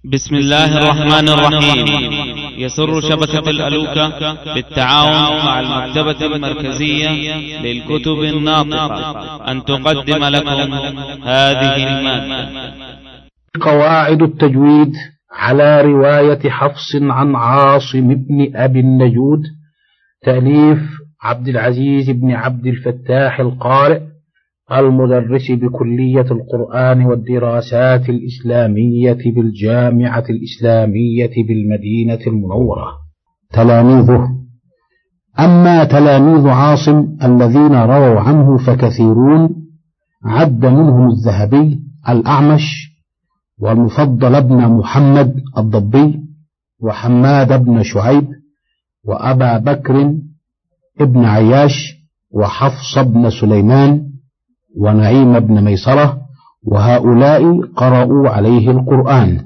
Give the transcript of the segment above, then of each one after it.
بسم الله الرحمن الرحيم. يسر شبكة الألوكة بالتعاون مع المكتبة المركزية للكتب الناطقة أن تقدم لكم هذه المادة. قواعد التجويد على رواية حفص عن عاصم بن أبي النجود، تأليف عبد العزيز بن عبد الفتاح القارئ، المدرس بكلية القرآن والدراسات الإسلامية بالجامعة الإسلامية بالمدينة المنورة. تلاميذه: أما تلاميذ عاصم الذين رووا عنه فكثيرون، عد منهم الذهبي الأعمش، والمفضل بن محمد الضبي، وحماد بن شعيب، وأبا بكر ابن عياش، وحفص بن سليمان، ونعيم بن ميسرة، وهؤلاء قرأوا عليه القرآن.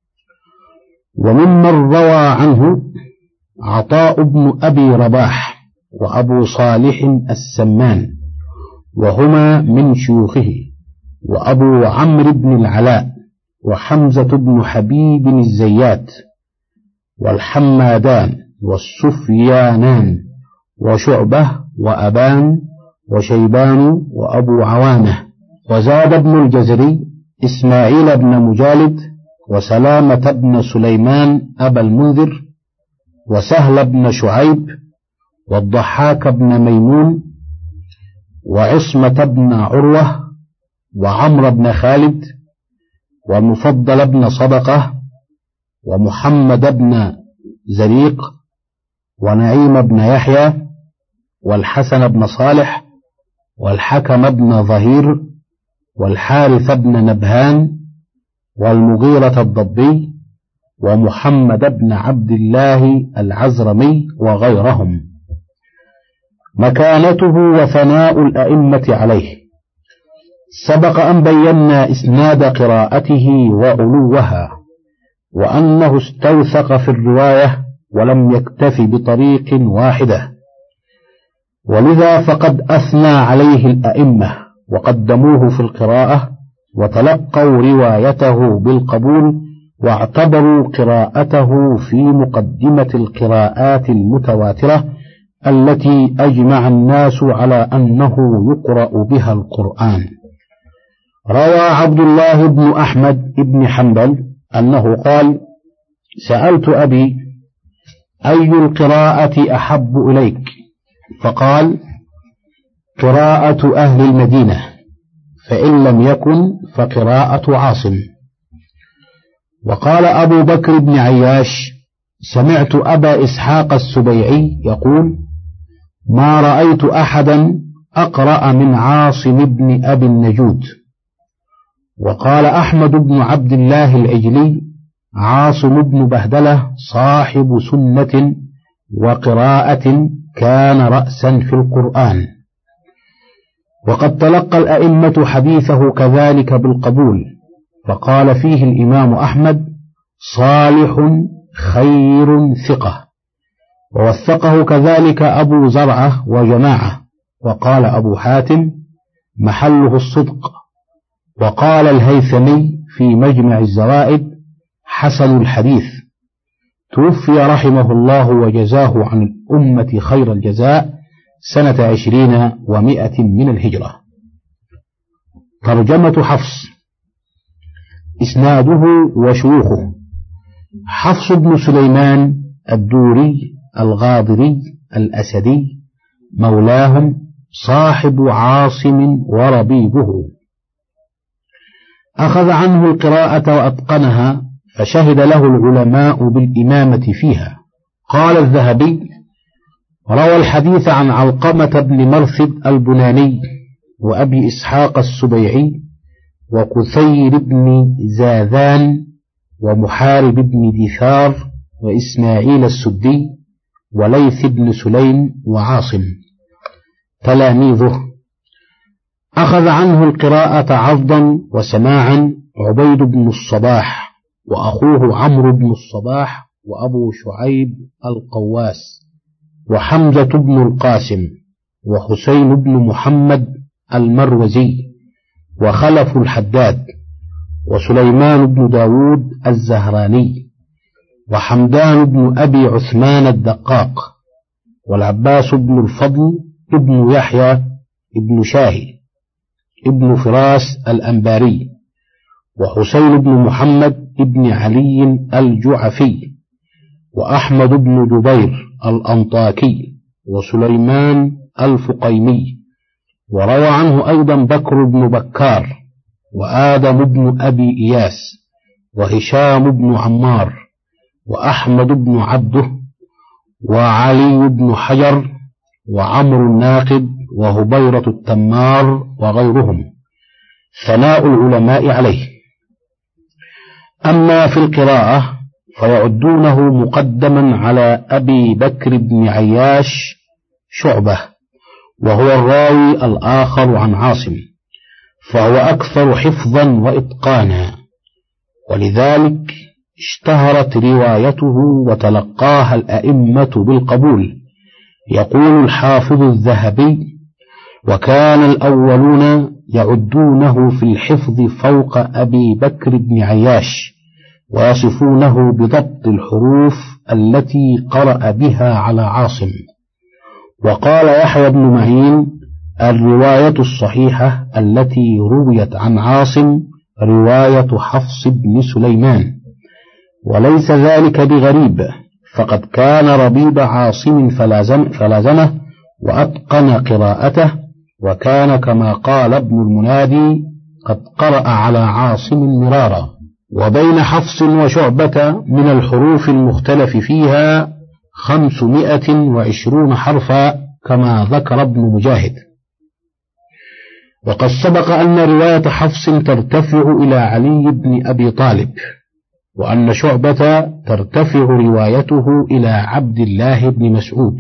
وممن روى عنه عطاء بن أبي رباح، وأبو صالح السمان، وهما من شيوخه، وأبو عمرو بن العلاء، وحمزة بن حبيب الزيات، والحمادان، والسفيانان، وشعبة، وأبان، وشيبان، وأبو عوانة. وزاد ابن الجزري إسماعيل بن مجالد، وسلامة بن سليمان أبا المنذر، وسهل بن شعيب، والضحاك بن ميمون، وعصمة بن عروة، وعمر بن خالد، والمفضل بن صدقة، ومحمد بن زريق، ونعيم بن يحيى، والحسن بن صالح، والحكم بن ظهير، والحارث بن نبهان، والمغيرة الضبي، ومحمد بن عبد الله العزرمي، وغيرهم. مكانته وثناء الأئمة عليه: سبق أن بينا إسناد قراءته وعلوها، وأنه استوثق في الرواية ولم يكتف بطريق واحدة، ولذا فقد أثنى عليه الأئمة وقدموه في القراءة، وتلقوا روايته بالقبول، واعتبروا قراءته في مقدمة القراءات المتواترة التي أجمع الناس على أنه يقرأ بها القرآن. روى عبد الله بن أحمد بن حنبل أنه قال: سألت أبي: أي القراءة أحب إليك؟ فقال: قراءة أهل المدينة، فإن لم يكن فقراءة عاصم. وقال أبو بكر بن عياش: سمعت أبا إسحاق السبيعي يقول: ما رأيت أحدا أقرأ من عاصم بن أبي النجود. وقال أحمد بن عبد الله العجلي: عاصم بن بهدلة صاحب سنة وقراءة، كان رأسا في القرآن. وقد تلقى الأئمة حديثه كذلك بالقبول، فقال فيه الإمام أحمد: صالح خير ثقة. ووثقه كذلك أبو زرعة وجماعة. وقال أبو حاتم: محله الصدق. وقال الهيثمي في مجمع الزوائد: حسن الحديث. توفي رحمه الله وجزاه عن الأمة خير الجزاء سنة 20 و100 من الهجرة. ترجمة حفص. إسناده وشيوخه: حفص بن سليمان الدوري الغاضري الأسدي، مولاهم، صاحب عاصم وربيبه، أخذ عنه القراءة وأتقنها، فشهد له العلماء بالإمامة فيها. قال الذهبي: روى الحديث عن علقمة بن مرثد البناني، وأبي إسحاق السبيعي، وكثير بن زاذان، ومحارب بن دثار، وإسماعيل السدي، وليث بن سليم، وعاصم. تلاميذه: أخذ عنه القراءة عرضا وسماعا عبيد بن الصباح، وأخوه عمرو بن الصباح، وأبو شعيب القواس، وحمزة بن القاسم، وحسين بن محمد المروزي، وخلف الحداد، وسليمان بن داود الزهراني، وحمدان بن أبي عثمان الدقاق، والعباس بن الفضل ابن يحيى ابن شاهي ابن فراس الأنباري، وحسين بن محمد ابن علي الجعفي، وأحمد بن جبير الأنطاكي، وسليمان الفقيمي. وروى عنه أيضا بكر بن بكار، وآدم بن أبي إياس، وهشام بن عمار، وأحمد بن عبده، وعلي بن حجر، وعمرو الناقد، وهبيرة التمار، وغيرهم، ثناء العلماء عليه. أما في القراءة فيعدونه مقدما على أبي بكر بن عياش شعبة، وهو الراوي الآخر عن عاصم، فهو أكثر حفظا وإتقانا، ولذلك اشتهرت روايته وتلقاها الأئمة بالقبول. يقول الحافظ الذهبي: وكان الأولون يعدونه في الحفظ فوق أبي بكر بن عياش، ويصفونه بضبط الحروف التي قرأ بها على عاصم. وقال يحيى بن معين: الرواية الصحيحة التي رويت عن عاصم رواية حفص بن سليمان، وليس ذلك بغريب، فقد كان ربيب عاصم فلازمه وأتقن قراءته، وكان كما قال ابن المنادي قد قرأ على عاصم مرارا. وبين حفص وشعبة من الحروف المختلف فيها 520 حرفا كما ذكر ابن مجاهد. وقد سبق أن رواية حفص ترتفع إلى علي بن أبي طالب، وأن شعبة ترتفع روايته إلى عبد الله بن مسعود.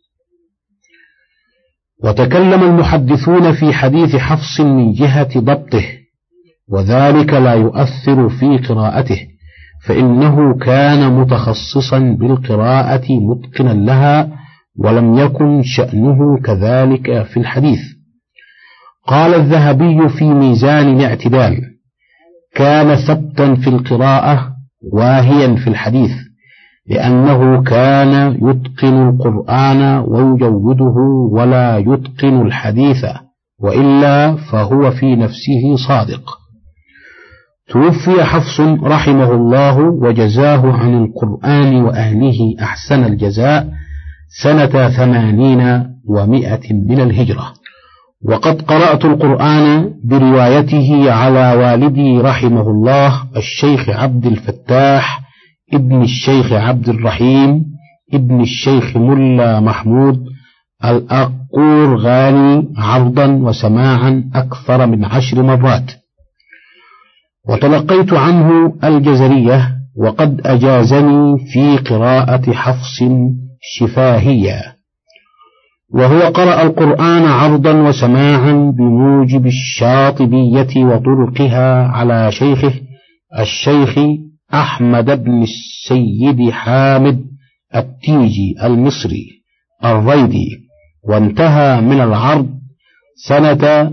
وتكلم المحدثون في حديث حفص من جهة ضبطه، وذلك لا يؤثر في قراءته، فإنه كان متخصصا بالقراءة متقنا لها، ولم يكن شأنه كذلك في الحديث. قال الذهبي في ميزان الاعتدال: كان ثبتا في القراءة واهيا في الحديث، لأنه كان يتقن القرآن ويجوده ولا يتقن الحديث، وإلا فهو في نفسه صادق. توفي حفص رحمه الله وجزاه عن القرآن وأهله أحسن الجزاء سنة 80 و100 من الهجرة. وقد قرأت القرآن بروايته على والدي رحمه الله الشيخ عبد الفتاح ابن الشيخ عبد الرحيم ابن الشيخ ملا محمود الأقور غاني عرضا وسماعا أكثر من 10 مرات. وتلقيت عنه الجزرية، وقد أجازني في قراءة حفص شفاهية، وهو قرأ القرآن عرضا وسماعا بموجب الشاطبية وطرقها على شيخه الشيخ أحمد بن السيد حامد التيجي المصري الريدي، وانتهى من العرض سنة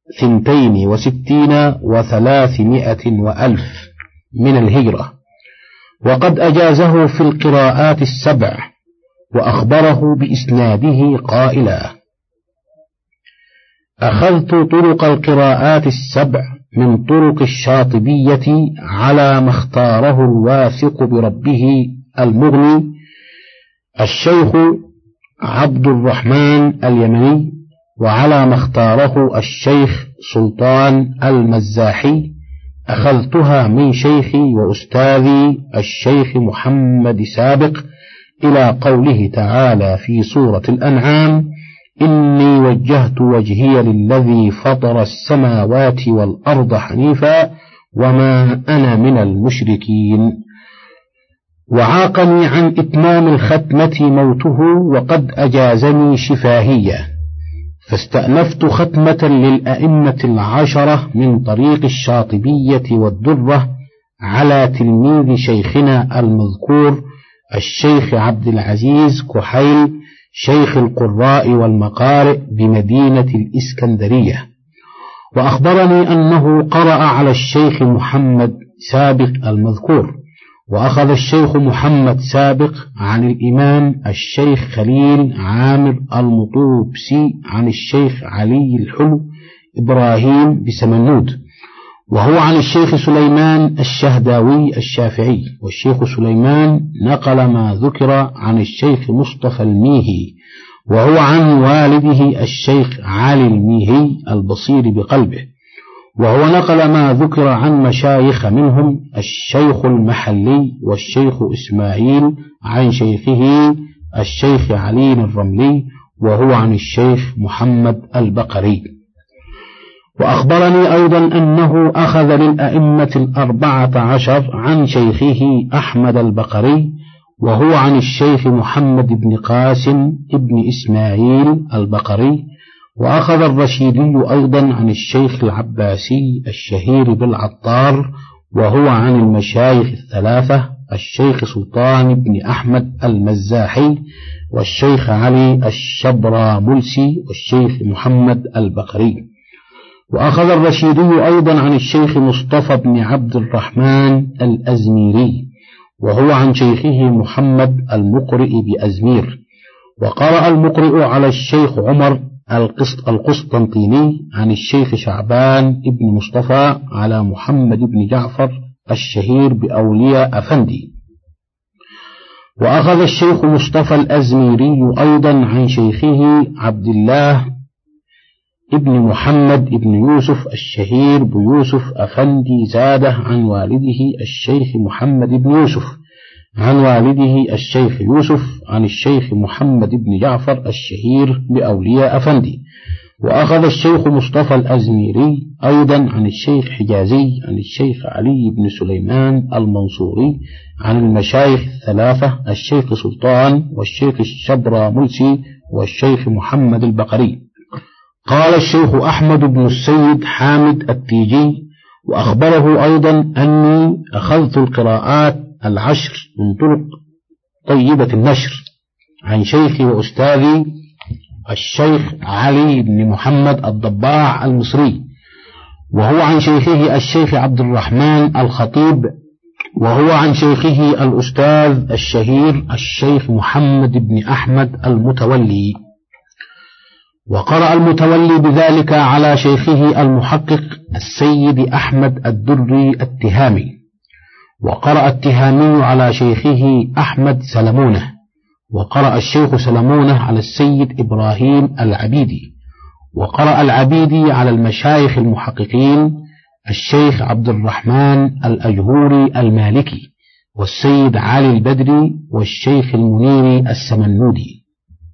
62 و300 وألف من الهجرة. وقد أجازه في القراءات 7، وأخبره بإسناده قائلا: أخذت طرق القراءات 7 من طرق الشاطبية على ما اختاره الواثق بربه المغني الشيخ عبد الرحمن اليمني، وعلى ما اختاره الشيخ سلطان المزاحي. أخذتها من شيخي وأستاذي الشيخ محمد سابق إلى قوله تعالى في سورة الأنعام: إني وجهت وجهي للذي فطر السماوات والأرض حنيفا وما أنا من المشركين. وعاقني عن إتمام الختمة موته، وقد أجازني شفاهية، فاستأنفت ختمة للأئمة 10 من طريق الشاطبية والدرة على تلميذ شيخنا المذكور الشيخ عبد العزيز كحيل شيخ القراء والمقارئ بمدينة الإسكندرية. وأخبرني أنه قرأ على الشيخ محمد سابق المذكور، وأخذ الشيخ محمد سابق عن الإمام الشيخ خليل عامر المطوبسي عن الشيخ علي الحلو إبراهيم بسمنود، وهو عن الشيخ سليمان الشهداوي الشافعي. والشيخ سليمان نقل ما ذكر عن الشيخ مصطفى الميهي، وهو عن والده الشيخ علي الميهي البصير بقلبه، وهو نقل ما ذكر عن مشايخ منهم الشيخ المحلي والشيخ إسماعيل عن شيخه الشيخ علي الرملي، وهو عن الشيخ محمد البقري. وأخبرني أيضا أنه أخذ للأئمة 14 عن شيخه أحمد البقري، وهو عن الشيخ محمد بن قاسم بن إسماعيل البقري. وأخذ الرشيدي أيضا عن الشيخ العباسي الشهير بالعطار، وهو عن المشايخ 3 الشيخ سلطان بن أحمد المزاحي والشيخ علي الشبراملسي والشيخ محمد البقري. وأخذ الرشيدي أيضا عن الشيخ مصطفى بن عبد الرحمن الأزميري، وهو عن شيخه محمد المقرئ بأزمير. وقرأ المقرئ على الشيخ عمر القسطنطيني عن الشيخ شعبان بن مصطفى على محمد بن جعفر الشهير بأولياء أفندي. وأخذ الشيخ مصطفى الأزميري أيضا عن شيخه عبد الله ابن محمد ابن يوسف الشهير بيوسف أفندي زاده عن والده الشيخ محمد بن يوسف عن والده الشيخ يوسف عن الشيخ محمد بن جعفر الشهير بأولياء أفندي. وأخذ الشيخ مصطفى الأزميري أيضا عن الشيخ حجازي عن الشيخ علي بن سليمان المنصوري عن المشايخ 3 الشيخ سلطان والشيخ الشبراملسي والشيخ محمد البقري. قال الشيخ أحمد بن السيد حامد التيجي وأخبره أيضا أني أخذت القراءات 10 من طرق طيبة النشر عن شيخي وأستاذي الشيخ علي بن محمد الضباع المصري، وهو عن شيخه الشيخ عبد الرحمن الخطيب، وهو عن شيخه الأستاذ الشهير الشيخ محمد بن أحمد المتولي. وقرأ المتولي بذلك على شيخه المحقق السيد أحمد الدري التهامي، وقرأ التهامي على شيخه أحمد سلمونه، وقرأ الشيخ سلمونه على السيد إبراهيم العبيدي، وقرأ العبيدي على المشايخ المحققين الشيخ عبد الرحمن الأجهوري المالكي والسيد علي البدري والشيخ المنيري السمنودي.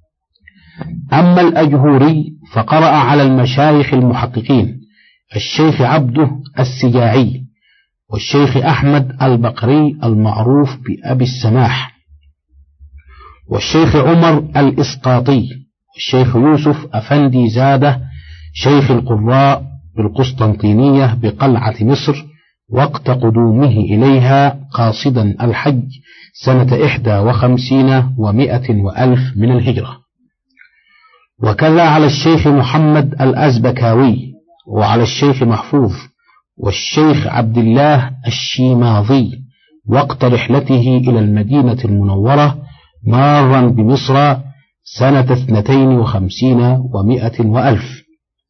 أما الأجهوري فقرأ على المشايخ المحققين الشيخ عبده السجاعي والشيخ أحمد البقري المعروف بأبي السماح والشيخ عمر الإسقاطي والشيخ يوسف أفندي زاده شيخ القراء بالقسطنطينية بقلعة مصر وقت قدومه إليها قاصدا الحج سنة 51 و100 وألف من الهجرة. وكذا على الشيخ محمد الأزبكاوي وعلى الشيخ محفوظ والشيخ عبد الله الشيماضي وقت رحلته إلى المدينة المنورة مارا بمصر سنة 52 و100 وألف.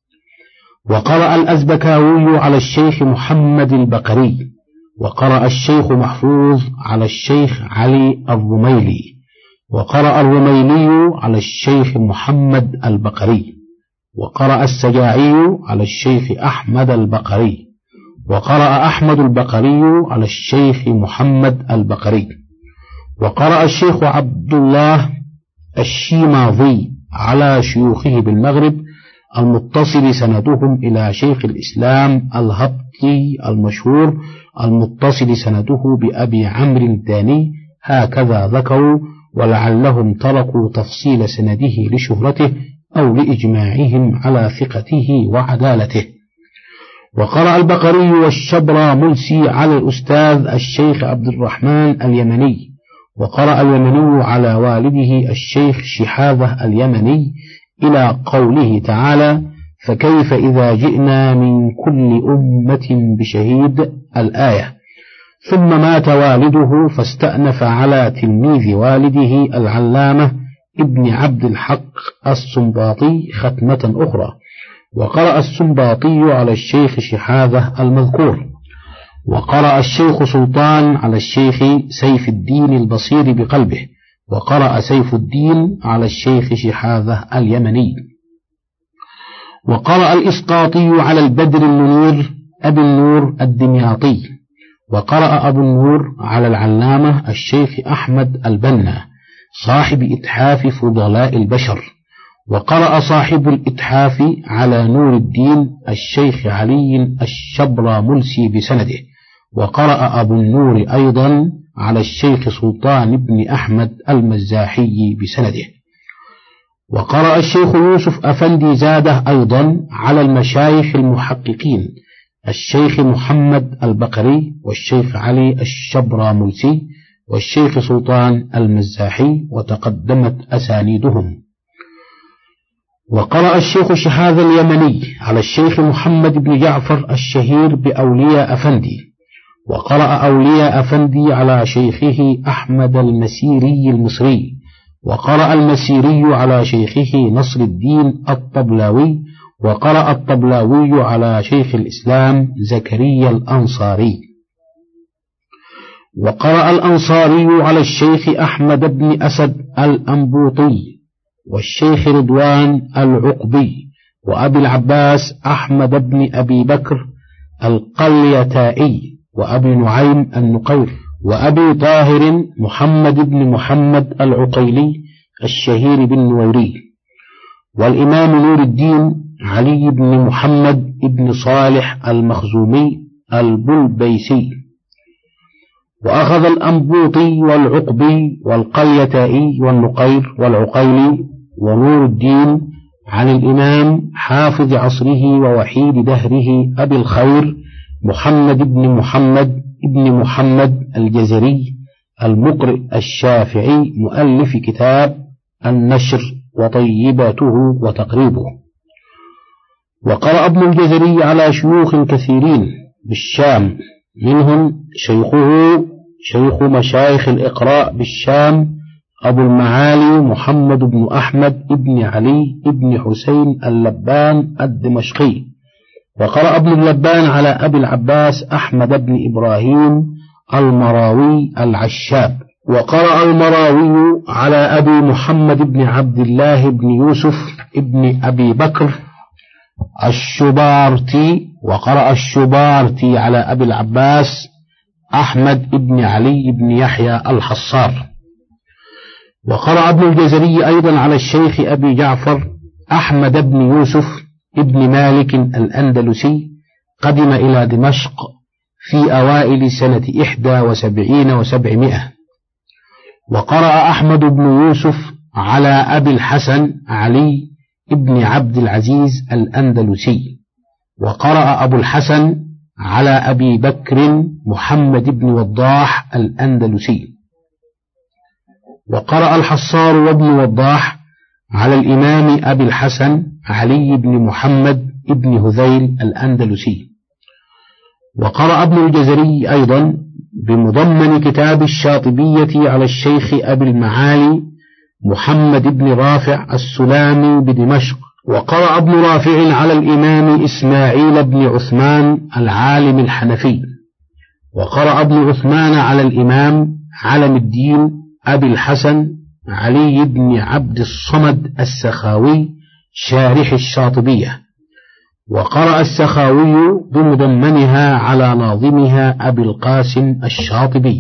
وقرأ الأزبكاوي على الشيخ محمد البقري، وقرأ الشيخ محفوظ على الشيخ علي الرميلي، وقرأ الرميلي على الشيخ محمد البقري، وقرأ السجاعي على الشيخ أحمد البقري، وقرأ أحمد البقري على الشيخ محمد البقري، وقرأ الشيخ عبد الله الشيماضي على شيوخه بالمغرب المتصل سندهم إلى شيخ الإسلام الهبطي المشهور المتصل سنده بأبي عمرو الداني، هكذا ذكروا، ولعلهم تركوا تفصيل سنده لشهرته أو لإجماعهم على ثقته وعدالته. وقرأ البقري والشبراملسي على الأستاذ الشيخ عبد الرحمن اليمني، وقرأ اليمني على والده الشيخ شحاذة اليمني إلى قوله تعالى: فكيف إذا جئنا من كل أمة بشهيد الآية. ثم مات والده فاستأنف على تلميذ والده العلامة ابن عبد الحق السنباطي ختمة أخرى، وقرأ السنباطي على الشيخ شحاذة المذكور، وقرأ الشيخ سلطان على الشيخ سيف الدين البصير بقلبه، وقرأ سيف الدين على الشيخ شحاذة اليمني، وقرأ الإسقاطي على البدر المنير أبي النور الدمياطي، وقرأ أبو النور على العلامة الشيخ أحمد البنا صاحب إتحاف فضلاء البشر، وقرأ صاحب الإتحاف على نور الدين الشيخ علي الشبراملسي بسنده، وقرأ أبو النور أيضا على الشيخ سلطان بن أحمد المزاحي بسنده، وقرأ الشيخ يوسف أفندي زاده أيضا على المشايخ المحققين الشيخ محمد البقري والشيخ علي الشبراملسي والشيخ سلطان المزاحي، وتقدمت أسانيدهم. وقرأ الشيخ شحاذة اليمني على الشيخ محمد بن جعفر الشهير بأولياء أفندي، وقرأ أولياء أفندي على شيخه أحمد المسيري المصري، وقرأ المسيري على شيخه نصر الدين الطبلاوي، وقرأ الطبلاوي على شيخ الإسلام زكريا الأنصاري، وقرأ الأنصاري على الشيخ أحمد بن أسد الأنبوطي والشيخ رضوان العقبي وأبي العباس أحمد بن أبي بكر القليتائي وأبي نعيم النقير وأبي طاهر محمد بن محمد العقيلي الشهير بالنويري، والإمام نور الدين علي بن محمد بن صالح المخزومي البلبيسي. وأخذ الأنبوطي والعقبي والقليتائي والنقير والعقيلي ونور الدين عن الإمام حافظ عصره ووحيد دهره أبي الخير محمد بن محمد الجزري المقرئ الشافعي مؤلف كتاب النشر وطيباته وتقريبه. وقرأ ابن الجزري على شيوخ كثيرين بالشام، منهم شيخه شيخ مشايخ الإقراء بالشام أبو المعالي محمد بن أحمد بن علي بن حسين اللبان الدمشقي، وقرأ ابن اللبان على أبي العباس أحمد بن إبراهيم المراوي العشاب، وقرأ المراوي على أبي محمد بن عبد الله بن يوسف بن أبي بكر الشبارتي، وقرأ الشبارتي على أبي العباس أحمد بن علي بن يحيى الحصار. وقرأ ابن الجزري أيضا على الشيخ أبي جعفر أحمد بن يوسف ابن مالك الأندلسي، قدم إلى دمشق في أوائل سنة 71 و700. وقرأ أحمد بن يوسف على أبي الحسن علي ابن عبد العزيز الأندلسي، وقرأ أبو الحسن على أبي بكر محمد بن وضاح الأندلسي، وقرأ الحصار وابن وضاح على الإمام أبي الحسن علي بن محمد بن هذيل الأندلسي. وقرأ ابن الجزري أيضا بمضمن كتاب الشاطبية على الشيخ أبي المعالي محمد بن رافع السلامي بدمشق، وقرأ ابن رافع على الإمام إسماعيل بن عثمان العالم الحنفي، وقرأ ابن عثمان على الإمام علم الدين أبي الحسن علي بن عبد الصمد السخاوي شارح الشاطبية، وقرأ السخاوي بمضمنها على ناظمها أبي القاسم الشاطبي.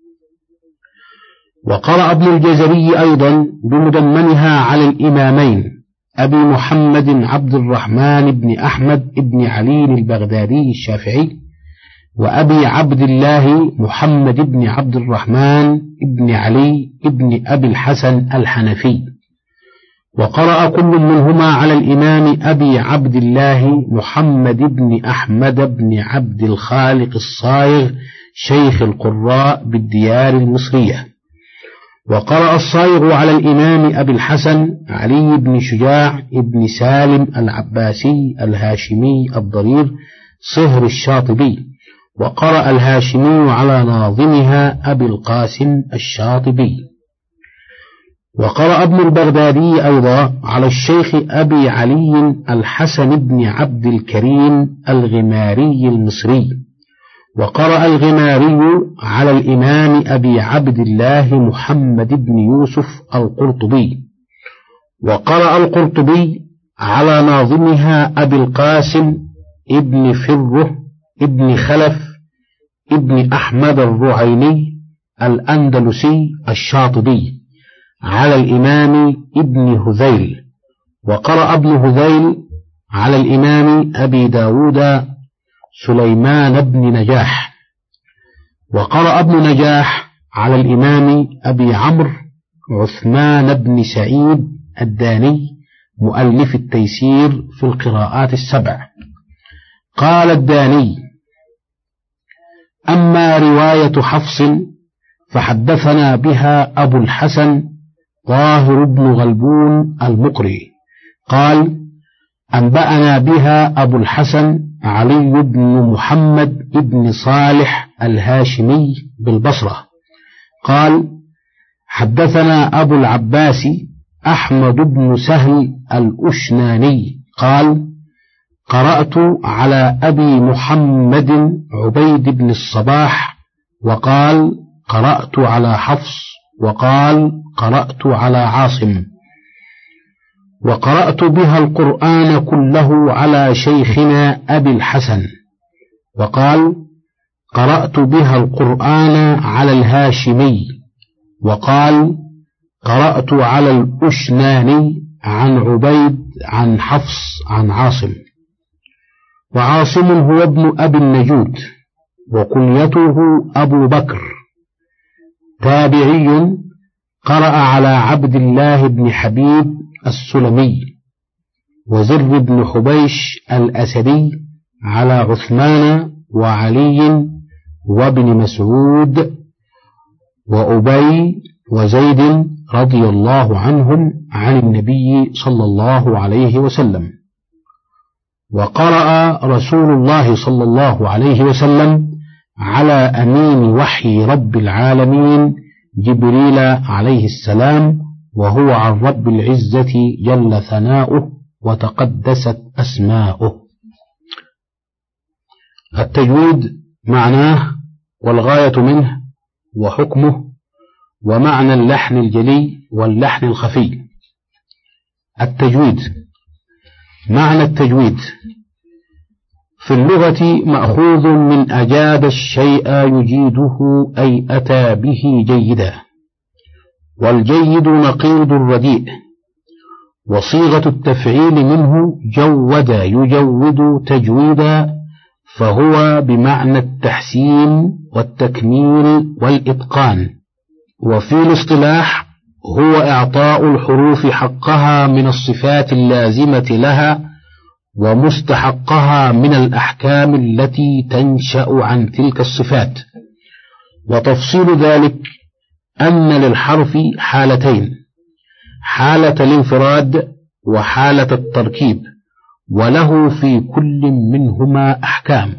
وقرأ ابن الجزري أيضا بمضمنها على الإمامين أبي محمد عبد الرحمن بن أحمد بن علي البغدادي الشافعي، وأبي عبد الله محمد بن عبد الرحمن بن علي بن أبي الحسن الحنفي. وقرأ كل منهما على الإمام أبي عبد الله محمد بن أحمد بن عبد الخالق الصايغ شيخ القراء بالديار المصرية. وقرأ الصايغ على الإمام أبي الحسن علي بن شجاع بن سالم العباسي الهاشمي الضرير صهر الشاطبي، وقرأ الهاشمي على ناظمها أبي القاسم الشاطبي. وقرأ ابن البغدادي أيضا على الشيخ أبي علي الحسن بن عبد الكريم الغماري المصري. وقرأ الغماري على الإمام أبي عبد الله محمد بن يوسف القرطبي. وقرأ القرطبي على ناظمها أبي القاسم ابن فره ابن خلف ابن أحمد الرعيني الأندلسي الشاطبي على الإمام ابن هذيل. وقرأ ابن هذيل على الإمام أبي داود سليمان بن نجاح. وقرأ ابن نجاح على الإمام أبي عمرو عثمان بن سعيد الداني مؤلف التيسير في القراءات السبع. قال الداني: أما رواية حفص فحدثنا بها أبو الحسن طاهر بن غلبون المقري قال: أنبأنا بها أبو الحسن علي بن محمد بن صالح الهاشمي بالبصرة قال: حدثنا أبو العباس أحمد بن سهل الأشناني قال: قرأت على أبي محمد عبيد بن الصباح وقال: قرأت على حفص وقال: قرأت على عاصم. وقرأت بها القرآن كله على شيخنا أبي الحسن وقال: قرأت بها القرآن على الهاشمي وقال: قرأت على الأشناني عن عبيد عن حفص عن عاصم. وعاصم هو ابن أبي النجود وكنيته أبو بكر، تابعي، قرأ على عبد الله بن حبيب السلمي وزر بن حبيش الأسدي على عثمان وعلي وابن مسعود وأبي وزيد رضي الله عنهم عن النبي صلى الله عليه وسلم. وقرأ رسول الله صلى الله عليه وسلم على أمين وحي رب العالمين جبريل عليه السلام وهو عن رب العزة جل ثناؤه وتقدست أسماؤه. التجويد معناه والغاية منه وحكمه ومعنى اللحن الجلي واللحن الخفي. التجويد معنى التجويد في اللغة مأخوذ من أجاد الشيء يجيده أي أتى به جيدا، والجيد نقيض الرديء، وصيغة التفعيل منه جود يجود تجويدا، فهو بمعنى التحسين والتكميل والإتقان. وفي الاصطلاح هو إعطاء الحروف حقها من الصفات اللازمة لها ومستحقها من الأحكام التي تنشأ عن تلك الصفات. وتفصيل ذلك أن للحرف حالتين: حالة الانفراد وحالة التركيب، وله في كل منهما أحكام.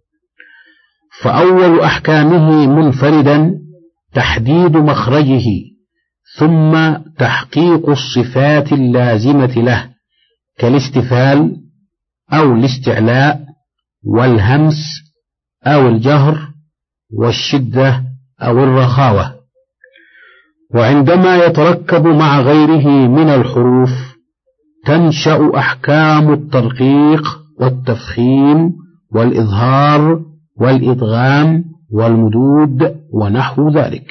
فأول أحكامه منفردا تحديد مخرجه، ثم تحقيق الصفات اللازمة له كالاستفال أو الاستعلاء والهمس أو الجهر والشدة أو الرخاوة. وعندما يتركب مع غيره من الحروف تنشأ أحكام الترقيق والتفخيم والإظهار والإدغام والمدود ونحو ذلك.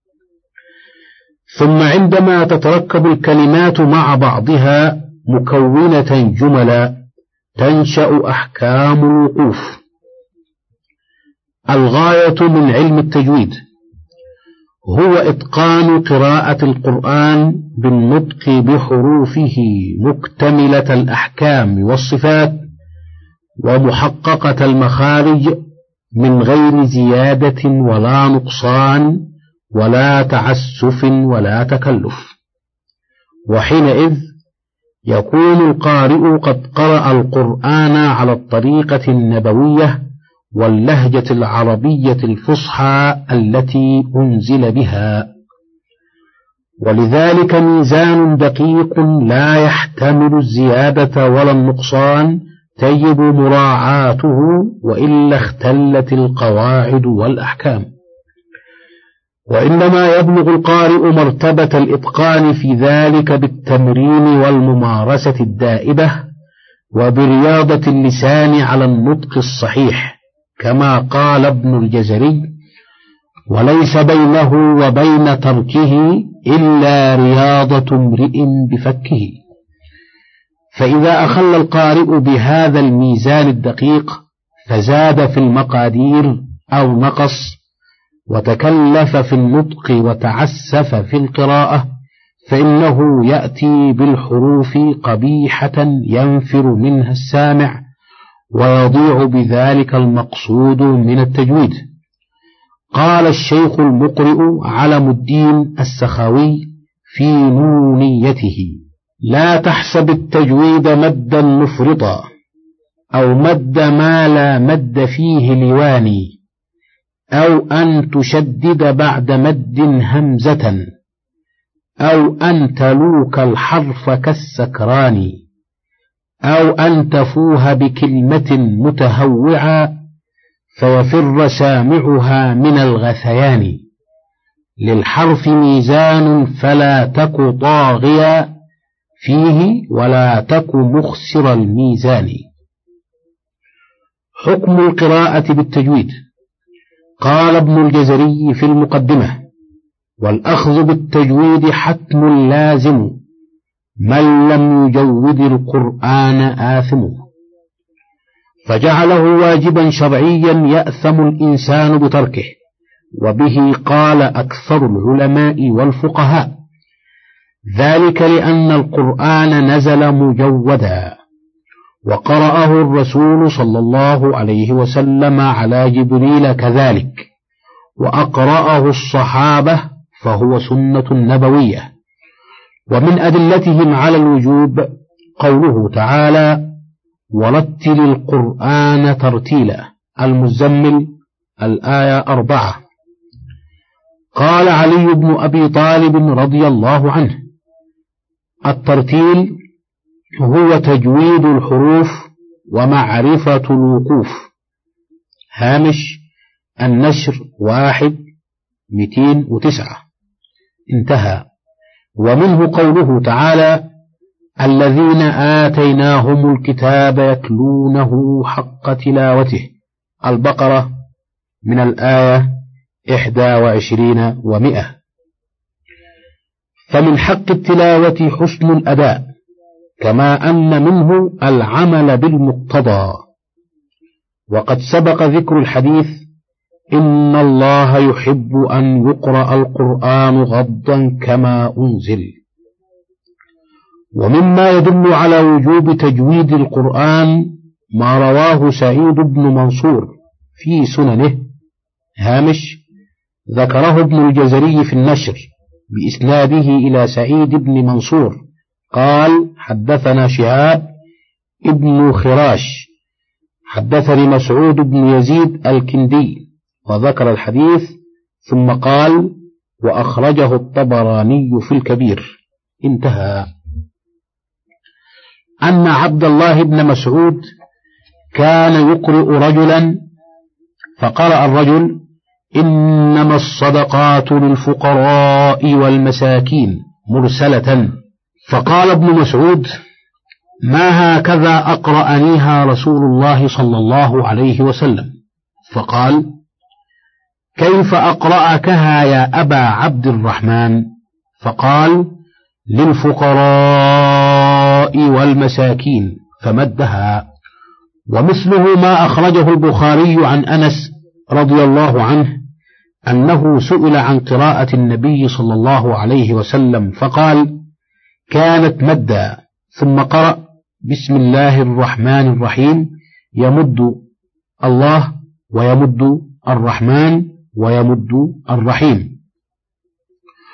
ثم عندما تتركب الكلمات مع بعضها مكونة جملا تنشأ أحكام الوقوف. الغاية من علم التجويد هو إتقان قراءة القرآن بالنطق بحروفه مكتملة الأحكام والصفات ومحققة المخارج من غير زيادة ولا نقصان، ولا تعسف ولا تكلف. وحينئذ يكون القارئ قد قرأ القرآن على الطريقة النبوية واللهجة العربية الفصحى التي أنزل بها، ولذلك ميزان دقيق لا يحتمل الزيادة ولا النقصان تجب مراعاته، وإلا اختلت القواعد والأحكام. وإنما يبلغ القارئ مرتبة الإتقان في ذلك بالتمرين والممارسة الدائبة وبرياضة اللسان على النطق الصحيح، كما قال ابن الجزري: وليس بينه وبين تركه إلا رياضة امرئ بفكه. فإذا أخل القارئ بهذا الميزان الدقيق فزاد في المقادير أو نقص، وتكلف في النطق وتعسف في القراءة، فإنه يأتي بالحروف قبيحة ينفر منها السامع، ويضيع بذلك المقصود من التجويد. قال الشيخ المقرئ علم الدين السخاوي في نونيته: لا تحسب التجويد مدا مفرطا، أو مد ما لا مد فيه لواني، أو أن تشدد بعد مد همزة، أو أن تلوك الحرف كالسكران، أو أن تفوه بكلمة متهوعا فيفر سامعها من الغثيان. للحرف ميزان فلا تك طاغيا فيه، ولا تك مخسر الميزان. حكم القراءة بالتجويد. قال ابن الجزري في المقدمة: والأخذ بالتجويد حتم لازم، من لم يجود القرآن آثم. فجعله واجبا شرعيا يأثم الإنسان بتركه، وبه قال أكثر العلماء والفقهاء، ذلك لأن القرآن نزل مجودا، وقرأه الرسول صلى الله عليه وسلم على جبريل كذلك، وأقرأه الصحابة، فهو سنة نبوية. ومن أدلتهم على الوجوب قوله تعالى: ورتل القرآن ترتيلا، المزمل، الآية 4. قال علي بن أبي طالب رضي الله عنه: الترتيل هو تجويد الحروف ومعرفة الوقوف. هامش النشر 1/209. انتهى. ومنه قوله تعالى: الذين آتيناهم الكتاب يتلونه حق تلاوته، البقرة، من الآية 21 و100. فمن حق التلاوة حسن الأداء، كما أن منه العمل بالمقتضى. وقد سبق ذكر الحديث: إن الله يحب أن يقرأ القرآن غضا كما أنزل. ومما يدل على وجوب تجويد القرآن ما رواه سعيد بن منصور في سننه. هامش ذكره ابن الجزري في النشر بإسناده إلى سعيد بن منصور قال: حدثنا شهاب ابن خراش حدثني مسعود بن يزيد الكندي، وذكر الحديث، ثم قال: وأخرجه الطبراني في الكبير. انتهى. أن عبد الله بن مسعود كان يقرئ رجلا، فقرأ الرجل: إنما الصدقات للفقراء والمساكين، مرسلة. فقال ابن مسعود: ما هكذا أقرأنيها رسول الله صلى الله عليه وسلم. فقال: كيف أقرأكها يا أبا عبد الرحمن؟ فقال: للفقراء والمساكين، فمدها. ومثله ما أخرجه البخاري عن أنس رضي الله عنه أنه سئل عن قراءة النبي صلى الله عليه وسلم فقال: كانت مدا، ثم قرأ: بسم الله الرحمن الرحيم، يمد الله ويمد الرحمن ويمد الرحيم.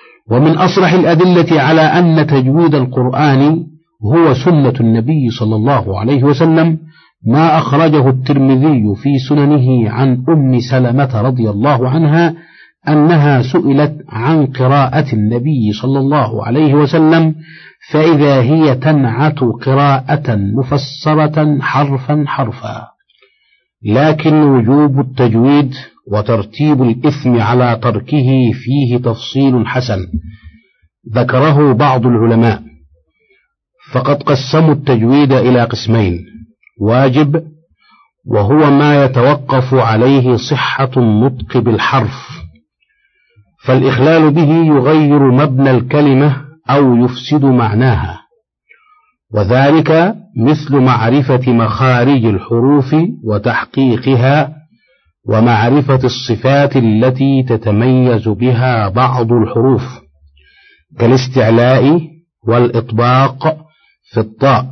ومن أصرح الأدلة على أن تجويد القرآن هو سنة النبي صلى الله عليه وسلم ما أخرجه الترمذي في سننه عن أم سلمة رضي الله عنها أنها سئلت عن قراءة النبي صلى الله عليه وسلم فإذا هي تنعت قراءة مفسرة حرفا حرفا، لكن وجوب التجويد وترتيب الإثم على تركه فيه تفصيل حسن ذكره بعض العلماء، فقد قسموا التجويد إلى قسمين: واجب وهو ما يتوقف عليه صحة النطق بالحرف، فالإخلال به يغير مبنى الكلمة أو يفسد معناها، وذلك مثل معرفة مخارج الحروف وتحقيقها ومعرفة الصفات التي تتميز بها بعض الحروف كالاستعلاء والإطباق في الطاء،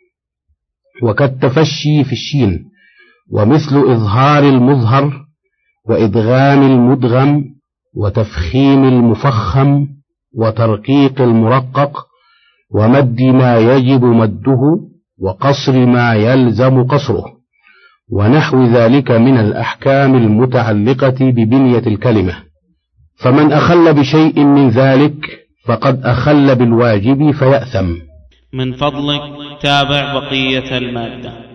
وكالتفشي في الشين، ومثل إظهار المظهر وإدغام المدغم وتفخيم المفخم وترقيق المرقق ومد ما يجب مده وقصر ما يلزم قصره ونحو ذلك من الأحكام المتعلقة ببنية الكلمة. فمن أخل بشيء من ذلك فقد أخل بالواجب فيأثم. من فضلك تابع بقية المادة.